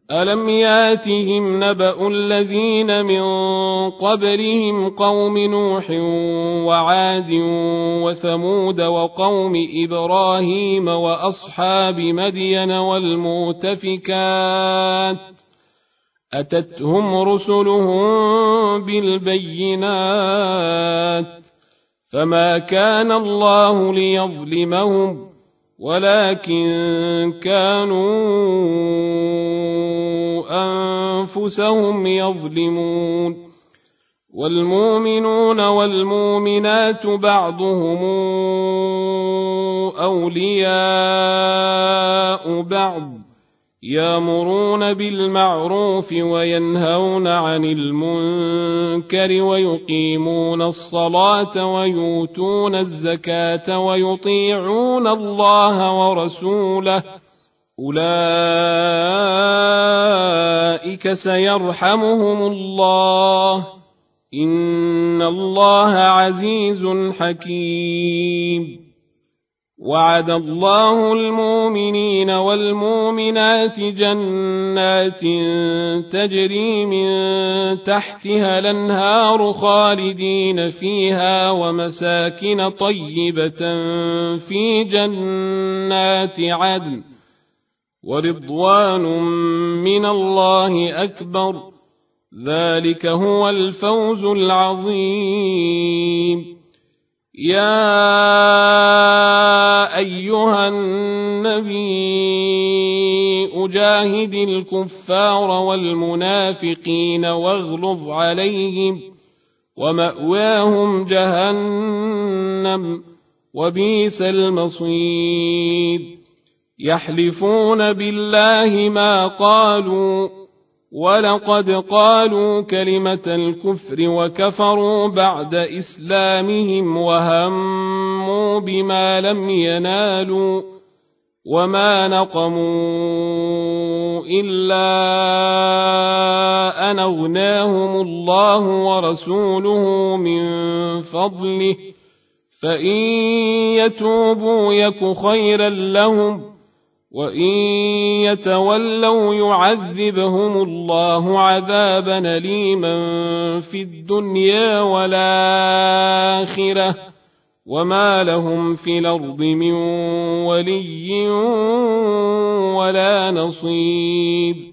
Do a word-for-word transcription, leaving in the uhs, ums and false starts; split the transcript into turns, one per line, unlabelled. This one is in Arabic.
ألم ياتهم نبأ الذين من قبلهم قوم نوح وعاد وثمود وقوم إبراهيم وأصحاب مدين والمؤتفكات أتتهم رسلهم بالبينات فما كان الله ليظلمهم ولكن كانوا أنفسهم يظلمون والمؤمنون والمؤمنات بعضهم أولياء بعض يأمرون بالمعروف وينهون عن المنكر ويقيمون الصلاة ويؤتون الزكاة ويطيعون الله ورسوله أولئك سيرحمهم الله إن الله عزيز حكيم وعد الله المؤمنين والمؤمنات جنات تجري من تحتها الأنهار خالدين فيها ومساكن طيبة في جنات عدن ورضوان من الله أكبر ذلك هو الفوز العظيم يا أيها النبي أجاهد الكفار والمنافقين واغلظ عليهم ومأواهم جهنم وبئس المصير يحلفون بالله ما قالوا ولقد قالوا كلمة الكفر وكفروا بعد إسلامهم وهموا بما لم ينالوا وما نقموا إلا أن أغناهم الله ورسوله من فضله فإن يتوبوا يك خيرا لهم وإن يتولوا يعذبهم الله عذابا أليما في الدنيا والآخرة وما لهم في الأرض من ولي ولا نصير